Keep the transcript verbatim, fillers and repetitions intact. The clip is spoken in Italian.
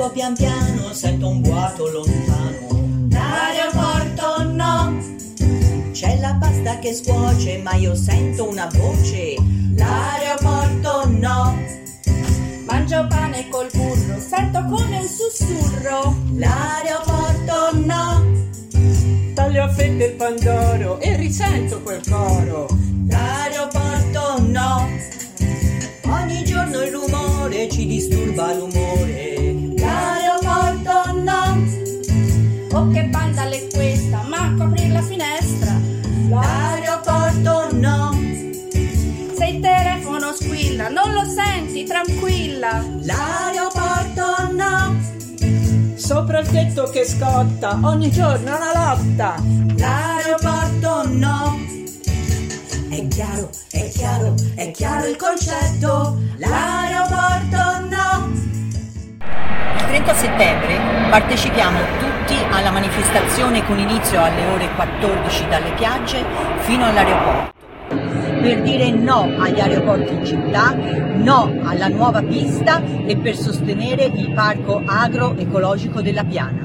osservo pian piano, sento un boato lontano. L'aeroporto no. C'è la pasta che scuoce, ma io sento una voce. L'aeroporto no. Mangio pane col burro, sento come un sussurro. L'aeroporto no. Taglio a fette il pandoro e risento quel coro. L'aeroporto no. Ogni giorno il rumore ci disturba l'umore. L'aeroporto no. Oh, che bandale è questa, manco aprir la finestra. L'aeroporto no. Se il telefono squilla, non lo senti, tranquilla. L'aeroporto no. Sopra il tetto che scotta, ogni giorno una lotta. L'aeroporto no. È chiaro, è chiaro, è chiaro il concetto. L'aeroporto no. Il trenta settembre partecipiamo tutti alla manifestazione con inizio alle ore quattordici dalle piagge fino all'aeroporto, per dire no agli aeroporti in città, no alla nuova pista e per sostenere il parco agroecologico della Piana.